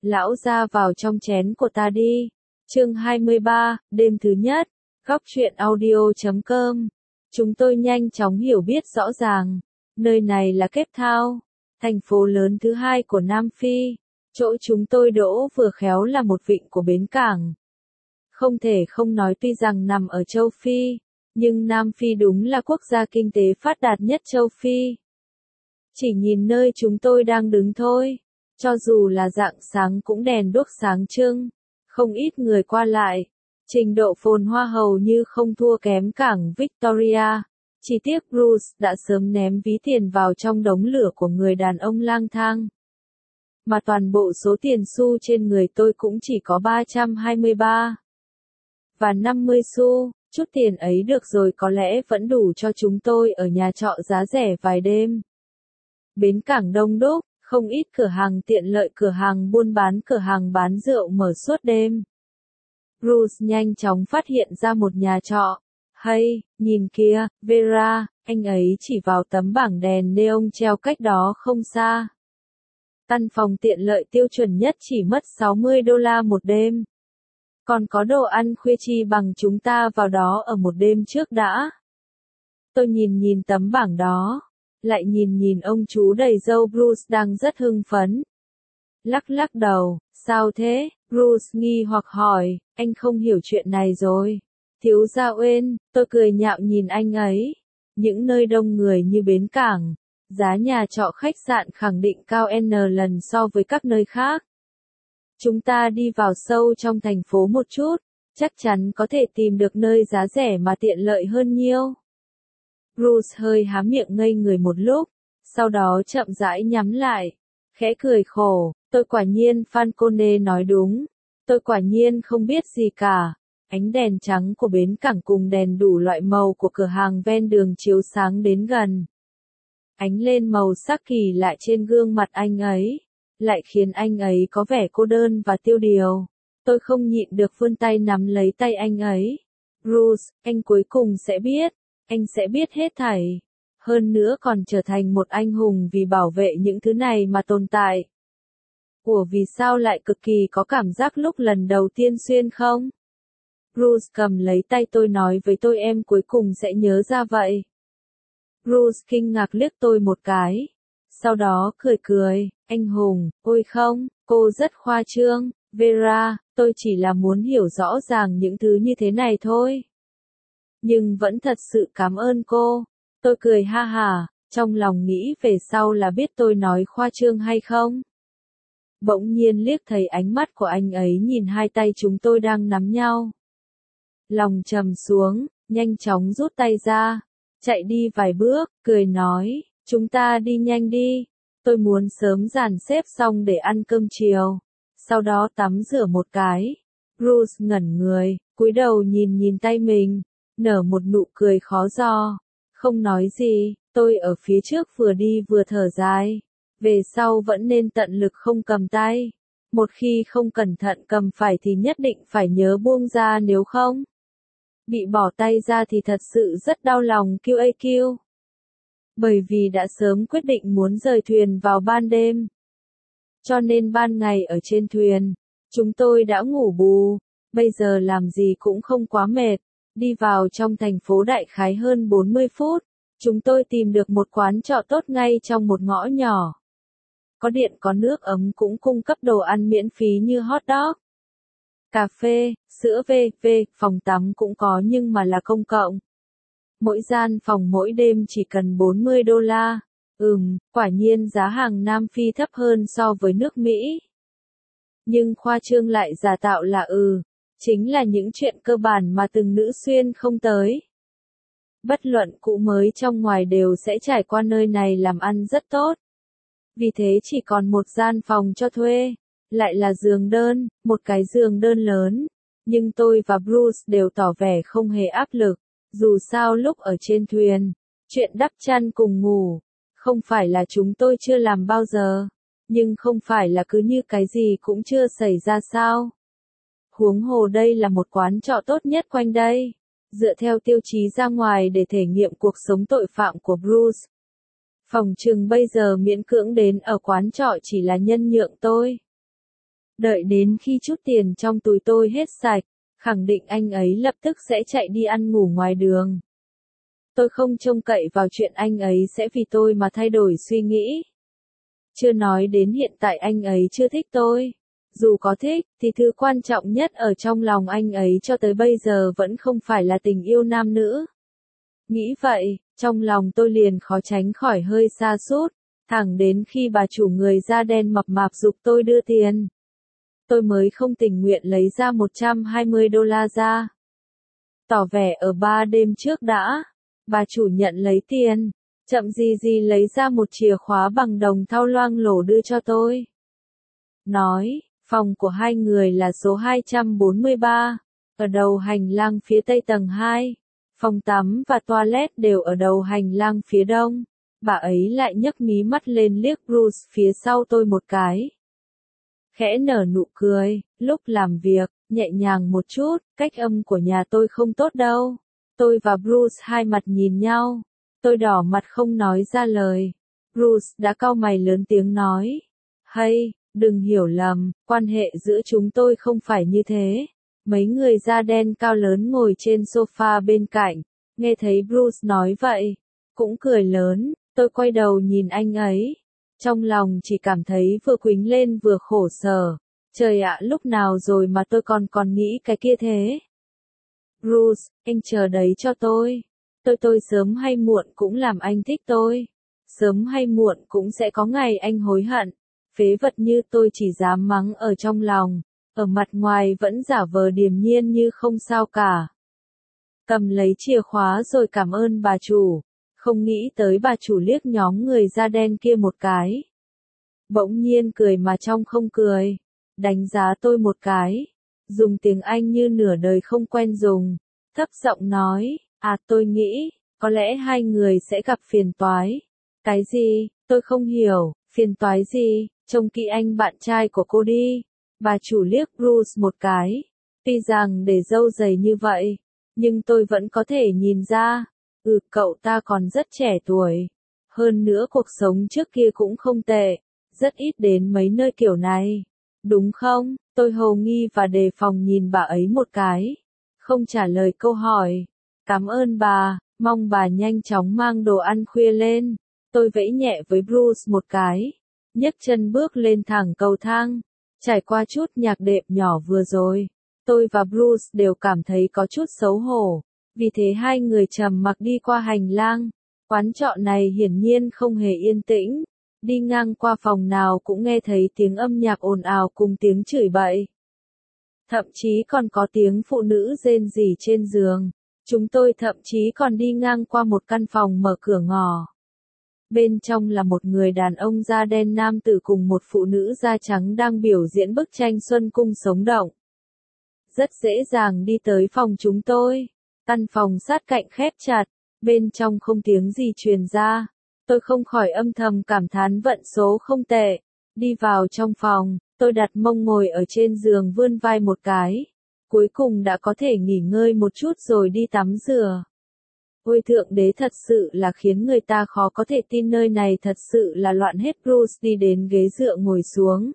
Lão ra vào trong chén của ta đi. Chương 23, đêm thứ nhất. Góc truyện audio.com. Chúng tôi nhanh chóng hiểu biết rõ ràng. Nơi này là Cape Town, thành phố lớn thứ hai của Nam Phi. Chỗ chúng tôi đỗ vừa khéo là một vịnh của bến cảng. Không thể không nói tuy rằng nằm ở châu Phi, nhưng Nam Phi đúng là quốc gia kinh tế phát đạt nhất châu Phi. Chỉ nhìn nơi chúng tôi đang đứng thôi, cho dù là rạng sáng cũng đèn đuốc sáng trưng, không ít người qua lại. Trình độ phồn hoa hầu như không thua kém cảng Victoria. Chỉ tiếc Bruce đã sớm ném ví tiền vào trong đống lửa của người đàn ông lang thang. Mà toàn bộ số tiền xu trên người tôi cũng chỉ có 323 và 50 xu. Chút tiền ấy được rồi có lẽ vẫn đủ cho chúng tôi ở nhà trọ giá rẻ vài đêm. Bến cảng đông đúc, không ít cửa hàng tiện lợi, cửa hàng buôn bán, cửa hàng bán rượu mở suốt đêm. Bruce nhanh chóng phát hiện ra một nhà trọ. Hay, nhìn kìa, Vera, anh ấy chỉ vào tấm bảng đèn neon treo cách đó không xa. Căn phòng tiện lợi tiêu chuẩn nhất chỉ mất $60 một đêm. Còn có đồ ăn khuya, chi bằng chúng ta vào đó ở một đêm trước đã. Tôi nhìn tấm bảng đó, lại nhìn ông chú đầy râu Bruce đang rất hưng phấn. Lắc đầu, sao thế? Bruce nghi hoặc hỏi, anh không hiểu chuyện này rồi. Thiếu gia Uyên, tôi cười nhạo nhìn anh ấy. Những nơi đông người như bến cảng, giá nhà trọ khách sạn khẳng định cao N lần so với các nơi khác. Chúng ta đi vào sâu trong thành phố một chút, chắc chắn có thể tìm được nơi giá rẻ mà tiện lợi hơn nhiều. Bruce hơi há miệng ngây người một lúc, sau đó chậm rãi nhắm lại, khẽ cười khổ, tôi quả nhiên Falcone nói đúng, tôi quả nhiên không biết gì cả. Ánh đèn trắng của bến cảng cùng đèn đủ loại màu của cửa hàng ven đường chiếu sáng đến gần. Ánh lên màu sắc kỳ lạ trên gương mặt anh ấy, lại khiến anh ấy có vẻ cô đơn và tiêu điều. Tôi không nhịn được vươn tay nắm lấy tay anh ấy. Bruce, anh cuối cùng sẽ biết, anh sẽ biết hết thảy. Hơn nữa còn trở thành một anh hùng vì bảo vệ những thứ này mà tồn tại. Vì sao lại cực kỳ có cảm giác lúc lần đầu tiên xuyên không? Bruce cầm lấy tay tôi nói với tôi, em cuối cùng sẽ nhớ ra vậy. Bruce kinh ngạc liếc tôi một cái. Sau đó cười, anh hùng, ôi không, cô rất khoa trương, Vera, tôi chỉ là muốn hiểu rõ ràng những thứ như thế này thôi. Nhưng vẫn thật sự cảm ơn cô. Tôi cười ha hả, trong lòng nghĩ về sau là biết tôi nói khoa trương hay không. Bỗng nhiên liếc thấy ánh mắt của anh ấy nhìn hai tay chúng tôi đang nắm nhau. Lòng trầm xuống, nhanh chóng rút tay ra, chạy đi vài bước, cười nói, chúng ta đi nhanh đi, tôi muốn sớm dàn xếp xong để ăn cơm chiều, sau đó tắm rửa một cái. Bruce ngẩn người, cúi đầu nhìn tay mình, nở một nụ cười khó dò, không nói gì. Tôi ở phía trước vừa đi vừa thở dài, về sau vẫn nên tận lực không cầm tay, một khi không cẩn thận cầm phải thì nhất định phải nhớ buông ra, nếu không bị bỏ tay ra thì thật sự rất đau lòng QAQ. Bởi vì đã sớm quyết định muốn rời thuyền vào ban đêm, cho nên ban ngày ở trên thuyền, chúng tôi đã ngủ bù, bây giờ làm gì cũng không quá mệt. Đi vào trong thành phố đại khái hơn 40 phút, chúng tôi tìm được một quán trọ tốt ngay trong một ngõ nhỏ. Có điện có nước ấm, cũng cung cấp đồ ăn miễn phí như hot dog, cà phê, sữa v.v. Phòng tắm cũng có nhưng mà là công cộng. Mỗi gian phòng mỗi đêm chỉ cần $40. Quả nhiên giá hàng Nam Phi thấp hơn so với nước Mỹ. Nhưng khoa trương lại giả tạo là chính là những chuyện cơ bản mà từng nữ xuyên không tới. Bất luận cũ mới trong ngoài đều sẽ trải qua nơi này làm ăn rất tốt. Vì thế chỉ còn một gian phòng cho thuê, lại là giường đơn, một cái giường đơn lớn. Nhưng tôi và Bruce đều tỏ vẻ không hề áp lực, dù sao lúc ở trên thuyền, chuyện đắp chăn cùng ngủ, không phải là chúng tôi chưa làm bao giờ, nhưng không phải là cứ như cái gì cũng chưa xảy ra sao. Huống hồ đây là một quán trọ tốt nhất quanh đây, dựa theo tiêu chí ra ngoài để thể nghiệm cuộc sống tội phạm của Bruce. Phòng trừng bây giờ miễn cưỡng đến ở quán trọ chỉ là nhân nhượng tôi. Đợi đến khi chút tiền trong túi tôi hết sạch, khẳng định anh ấy lập tức sẽ chạy đi ăn ngủ ngoài đường. Tôi không trông cậy vào chuyện anh ấy sẽ vì tôi mà thay đổi suy nghĩ. Chưa nói đến hiện tại anh ấy chưa thích tôi. Dù có thích, thì thứ quan trọng nhất ở trong lòng anh ấy cho tới bây giờ vẫn không phải là tình yêu nam nữ. Nghĩ vậy, trong lòng tôi liền khó tránh khỏi hơi sa sút, thẳng đến khi bà chủ người da đen mập mạp giục tôi đưa tiền. Tôi mới không tình nguyện lấy ra $120 ra. Tỏ vẻ ở 3 đêm trước đã. Bà chủ nhận lấy tiền, chậm gì gì lấy ra một chìa khóa bằng đồng thau loang lổ đưa cho tôi. Nói, phòng của hai người là số 243, ở đầu hành lang phía tây tầng 2. Phòng tắm và toilet đều ở đầu hành lang phía đông. Bà ấy lại nhấc mí mắt lên liếc Bruce phía sau tôi một cái. Khẽ nở nụ cười, lúc làm việc, nhẹ nhàng một chút, cách âm của nhà tôi không tốt đâu. Tôi và Bruce hai mặt nhìn nhau. Tôi đỏ mặt không nói ra lời. Bruce đã cau mày lớn tiếng nói. Hay, đừng hiểu lầm, quan hệ giữa chúng tôi không phải như thế. Mấy người da đen cao lớn ngồi trên sofa bên cạnh. Nghe thấy Bruce nói vậy, cũng cười lớn. Tôi quay đầu nhìn anh ấy. Trong lòng chỉ cảm thấy vừa quĩnh lên vừa khổ sở. Trời ạ, lúc nào rồi mà tôi còn nghĩ cái kia thế. Bruce, anh chờ đấy cho tôi. Tôi sớm hay muộn cũng làm anh thích tôi. Sớm hay muộn cũng sẽ có ngày anh hối hận. Phế vật như tôi chỉ dám mắng ở trong lòng. Ở mặt ngoài vẫn giả vờ điềm nhiên như không sao cả. Cầm lấy chìa khóa rồi cảm ơn bà chủ. Không nghĩ tới bà chủ liếc nhóm người da đen kia một cái. Bỗng nhiên cười mà trong không cười. Đánh giá tôi một cái. Dùng tiếng Anh như nửa đời không quen dùng. Thấp giọng nói, tôi nghĩ, có lẽ hai người sẽ gặp phiền toái. Cái gì, tôi không hiểu, phiền toái gì, trông kỹ anh bạn trai của cô đi. Bà chủ liếc Bruce một cái. Tuy rằng để râu dày như vậy, nhưng tôi vẫn có thể nhìn ra. Cậu ta còn rất trẻ tuổi. Hơn nữa cuộc sống trước kia cũng không tệ. Rất ít đến mấy nơi kiểu này. Đúng không? Tôi hồ nghi và đề phòng nhìn bà ấy một cái. Không trả lời câu hỏi. Cảm ơn bà, mong bà nhanh chóng mang đồ ăn khuya lên. Tôi vẫy nhẹ với Bruce một cái. Nhấc chân bước lên thẳng cầu thang. Trải qua chút nhạc đệm nhỏ vừa rồi. Tôi và Bruce đều cảm thấy có chút xấu hổ. Vì thế hai người trầm mặc đi qua hành lang. Quán trọ này hiển nhiên không hề yên tĩnh. Đi ngang qua phòng nào cũng nghe thấy tiếng âm nhạc ồn ào cùng tiếng chửi bậy. Thậm chí còn có tiếng phụ nữ rên rỉ trên giường. Chúng tôi thậm chí còn đi ngang qua một căn phòng mở cửa ngỏ. Bên trong là một người đàn ông da đen nam tử cùng một phụ nữ da trắng đang biểu diễn bức tranh Xuân Cung sống động. Rất dễ dàng đi tới phòng chúng tôi. Căn phòng sát cạnh khép chặt, bên trong không tiếng gì truyền ra. Tôi không khỏi âm thầm cảm thán vận số không tệ. Đi vào trong phòng, tôi đặt mông ngồi ở trên giường vươn vai một cái. Cuối cùng đã có thể nghỉ ngơi một chút rồi đi tắm rửa. Ôi thượng đế, thật sự là khiến người ta khó có thể tin, nơi này thật sự là loạn hết. Bruce đi đến ghế dựa ngồi xuống.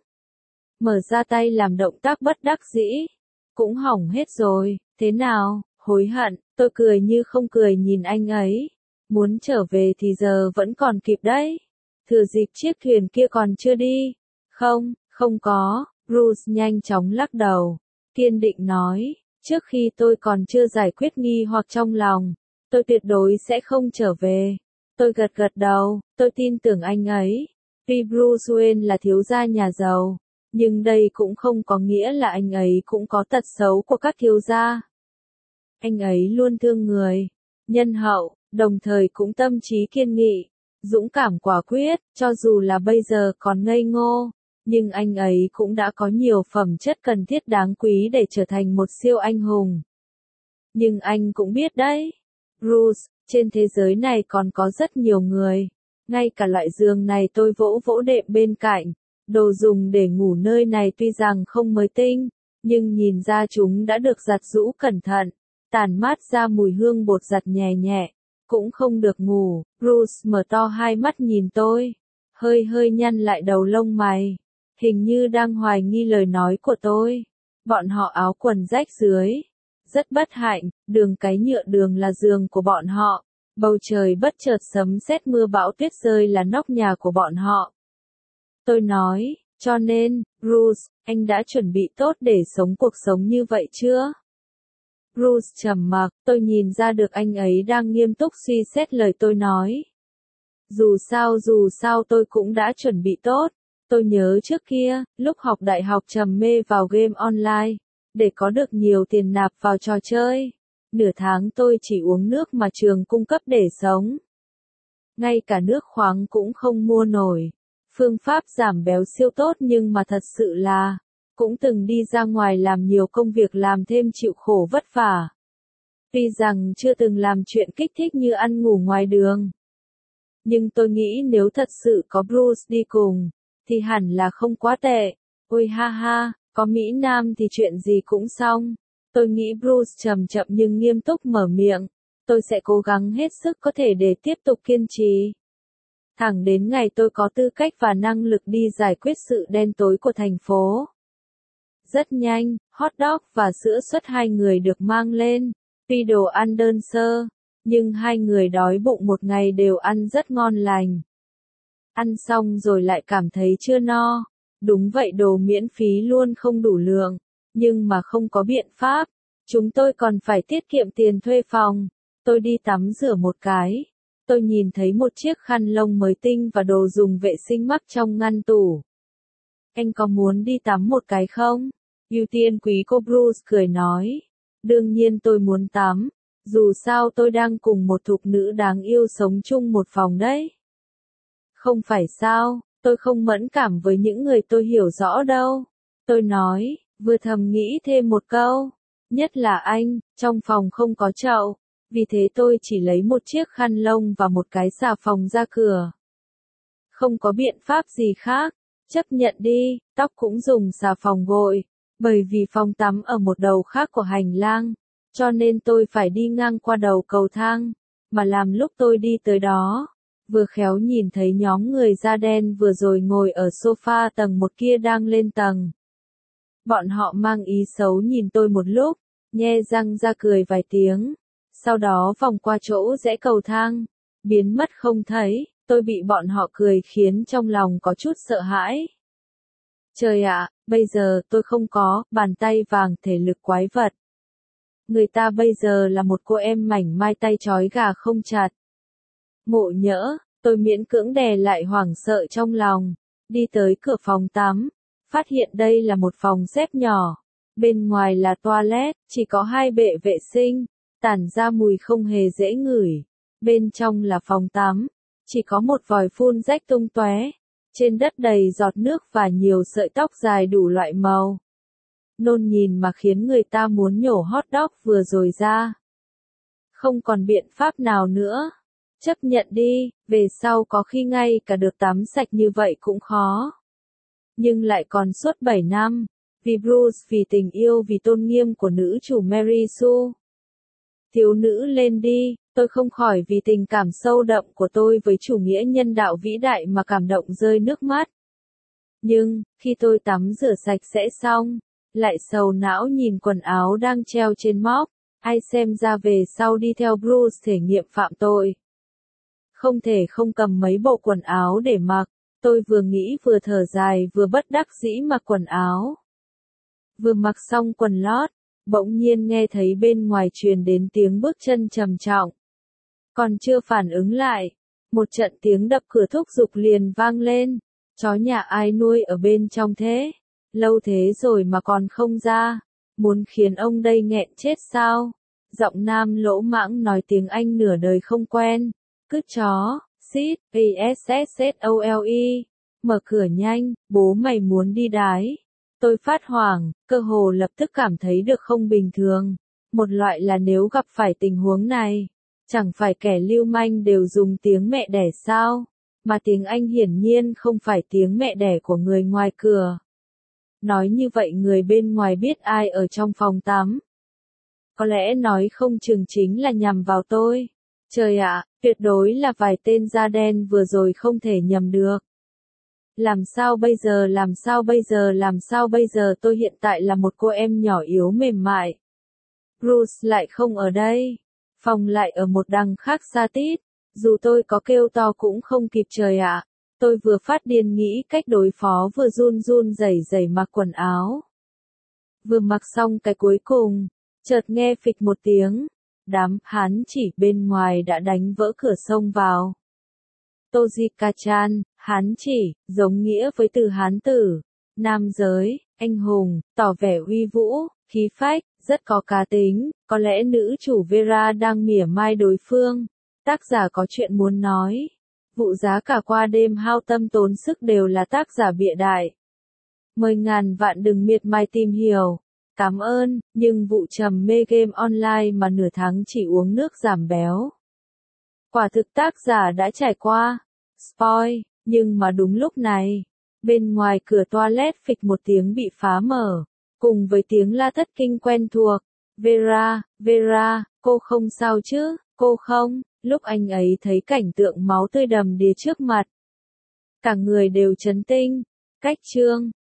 Mở ra tay làm động tác bất đắc dĩ. Cũng hỏng hết rồi, thế nào, hối hận? Tôi cười như không cười nhìn anh ấy. Muốn trở về thì giờ vẫn còn kịp đấy. Thừa dịp chiếc thuyền kia còn chưa đi. Không có, Bruce nhanh chóng lắc đầu. Kiên định nói, trước khi tôi còn chưa giải quyết nghi hoặc trong lòng, tôi tuyệt đối sẽ không trở về. Tôi gật gật đầu, tôi tin tưởng anh ấy. Tuy Bruce Wayne là thiếu gia nhà giàu, nhưng đây cũng không có nghĩa là anh ấy cũng có tật xấu của các thiếu gia. Anh ấy luôn thương người, nhân hậu, đồng thời cũng tâm trí kiên nghị, dũng cảm quả quyết, cho dù là bây giờ còn ngây ngô, nhưng anh ấy cũng đã có nhiều phẩm chất cần thiết đáng quý để trở thành một siêu anh hùng. Nhưng anh cũng biết đấy, Bruce, trên thế giới này còn có rất nhiều người, ngay cả loại giường này tôi vỗ vỗ đệm bên cạnh, đồ dùng để ngủ nơi này tuy rằng không mới tinh, nhưng nhìn ra chúng đã được giặt giũ cẩn thận, tản mát ra mùi hương bột giặt nhẹ nhẹ, cũng không được ngủ. Bruce mở to hai mắt nhìn tôi, hơi nhăn lại đầu lông mày. hình như đang hoài nghi lời nói của tôi. Bọn họ áo quần rách dưới. Rất bất hạnh, đường cái nhựa đường là giường của bọn họ. Bầu trời bất chợt sấm sét mưa bão tuyết rơi là nóc nhà của bọn họ. Tôi nói, cho nên, Bruce, anh đã chuẩn bị tốt để sống cuộc sống như vậy chưa? Bruce trầm mặc, tôi nhìn ra được anh ấy đang nghiêm túc suy xét lời tôi nói. Dù sao tôi cũng đã chuẩn bị tốt. Tôi nhớ trước kia, lúc học đại học trầm mê vào game online, để có được nhiều tiền nạp vào trò chơi. Nửa tháng tôi chỉ uống nước mà trường cung cấp để sống. Ngay cả nước khoáng cũng không mua nổi. Phương pháp giảm béo siêu tốt nhưng mà thật sự là, cũng từng đi ra ngoài làm nhiều công việc làm thêm chịu khổ vất vả. Tuy rằng chưa từng làm chuyện kích thích như ăn ngủ ngoài đường. Nhưng tôi nghĩ nếu thật sự có Bruce đi cùng, thì hẳn là không quá tệ. Ôi ha ha, có Mỹ Nam thì chuyện gì cũng xong. Tôi nghĩ Bruce chậm chậm nhưng nghiêm túc mở miệng. Tôi sẽ cố gắng hết sức có thể để tiếp tục kiên trì. Thẳng đến ngày tôi có tư cách và năng lực đi giải quyết sự đen tối của thành phố. Rất nhanh, hot dog và sữa suất hai người được mang lên. Tuy đồ ăn đơn sơ, nhưng hai người đói bụng một ngày đều ăn rất ngon lành. Ăn xong rồi lại cảm thấy chưa no. Đúng vậy, đồ miễn phí luôn không đủ lượng. Nhưng mà không có biện pháp. Chúng tôi còn phải tiết kiệm tiền thuê phòng. Tôi đi tắm rửa một cái. Tôi nhìn thấy một chiếc khăn lông mới tinh và đồ dùng vệ sinh mắc trong ngăn tủ. Anh có muốn đi tắm một cái không? Ưu tiên quý cô Bruce cười nói. Đương nhiên tôi muốn tắm. Dù sao tôi đang cùng một thục nữ đáng yêu sống chung một phòng đấy. Không phải sao, tôi không mẫn cảm với những người tôi hiểu rõ đâu. Tôi nói, vừa thầm nghĩ thêm một câu. Nhất là anh, trong phòng không có chậu. Vì thế tôi chỉ lấy một chiếc khăn lông và một cái xà phòng ra cửa. Không có biện pháp gì khác. Chấp nhận đi, tóc cũng dùng xà phòng gội. Bởi vì phòng tắm ở một đầu khác của hành lang. Cho nên tôi phải đi ngang qua đầu cầu thang. Mà làm lúc tôi đi tới đó, vừa khéo nhìn thấy nhóm người da đen vừa rồi ngồi ở sofa tầng một kia đang lên tầng. Bọn họ mang ý xấu nhìn tôi một lúc, nhe răng ra cười vài tiếng. Sau đó vòng qua chỗ rẽ cầu thang, biến mất không thấy. Tôi bị bọn họ cười khiến trong lòng có chút sợ hãi. Trời ạ, bây giờ tôi không có bàn tay vàng thể lực quái vật. Người ta bây giờ là một cô em mảnh mai tay trói gà không chặt. Ngộ nhỡ, tôi miễn cưỡng đè lại hoảng sợ trong lòng. Đi tới cửa phòng tắm, phát hiện đây là một phòng xếp nhỏ. Bên ngoài là toilet, chỉ có hai bệ vệ sinh, tản ra mùi không hề dễ ngửi. Bên trong là phòng tắm, chỉ có một vòi phun rách tung tóe. Trên đất đầy giọt nước và nhiều sợi tóc dài đủ loại màu. Nôn nhìn mà khiến người ta muốn nhổ hot dog vừa rồi ra. Không còn biện pháp nào nữa. Chấp nhận đi, về sau có khi ngay cả được tắm sạch như vậy cũng khó. Nhưng lại còn suốt 7 năm. Vì Bruce, vì tình yêu, vì tôn nghiêm của nữ chủ Mary Sue. Thiếu nữ lên đi, tôi không khỏi vì tình cảm sâu đậm của tôi với chủ nghĩa nhân đạo vĩ đại mà cảm động rơi nước mắt. Nhưng, khi tôi tắm rửa sạch sẽ xong, lại sầu não nhìn quần áo đang treo trên móc, ai xem ra về sau đi theo Bruce thể nghiệm phạm tội. Không thể không cầm mấy bộ quần áo để mặc, tôi vừa nghĩ vừa thở dài vừa bất đắc dĩ mặc quần áo. Vừa mặc xong quần lót, bỗng nhiên nghe thấy bên ngoài truyền đến tiếng bước chân trầm trọng. Còn chưa phản ứng lại, một trận tiếng đập cửa thúc giục liền vang lên. Chó nhà ai nuôi ở bên trong thế? Lâu thế rồi mà còn không ra. Muốn khiến ông đây nghẹn chết sao? Giọng nam lỗ mãng nói tiếng Anh nửa đời không quen. Cứ chó, sit, PSSSOLE. Mở cửa nhanh, bố mày muốn đi đái. Tôi phát hoảng, cơ hồ lập tức cảm thấy được không bình thường. Một loại là nếu gặp phải tình huống này, chẳng phải kẻ lưu manh đều dùng tiếng mẹ đẻ sao? Mà tiếng Anh hiển nhiên không phải tiếng mẹ đẻ của người ngoài cửa. Nói như vậy người bên ngoài biết ai ở trong phòng tắm. Có lẽ nói không chừng chính là nhằm vào tôi. Trời ạ, tuyệt đối là vài tên da đen vừa rồi không thể nhầm được. Làm sao bây giờ, làm sao bây giờ, làm sao bây giờ, tôi hiện tại là một cô em nhỏ yếu mềm mại. Bruce lại không ở đây. Phòng lại ở một đằng khác xa tít. Dù tôi có kêu to cũng không kịp trời ạ. Tôi vừa phát điên nghĩ cách đối phó vừa run run rẩy rẩy mặc quần áo. Vừa mặc xong cái cuối cùng, chợt nghe phịch một tiếng. Đám hán chỉ bên ngoài đã đánh vỡ cửa xông vào. Tojika-chan, hán chỉ, giống nghĩa với từ hán tử, nam giới, anh hùng, tỏ vẻ uy vũ, khí phách, rất có cá tính, có lẽ nữ chủ Vera đang mỉa mai đối phương. Tác giả có chuyện muốn nói. Vụ giá cả qua đêm hao tâm tốn sức đều là tác giả bịa đại. Mời ngàn vạn đừng miệt mài tìm hiểu. Cảm ơn, nhưng vụ trầm mê game online mà nửa tháng chỉ uống nước giảm béo. Quả thực tác giả đã trải qua. Spoil, nhưng mà đúng lúc này, bên ngoài cửa toilet phịch một tiếng bị phá mở, cùng với tiếng la thất kinh quen thuộc. Vera, Vera, cô không sao chứ, cô không? Lúc anh ấy thấy cảnh tượng máu tươi đầm đìa trước mặt, cả người đều chấn tinh. Cách chương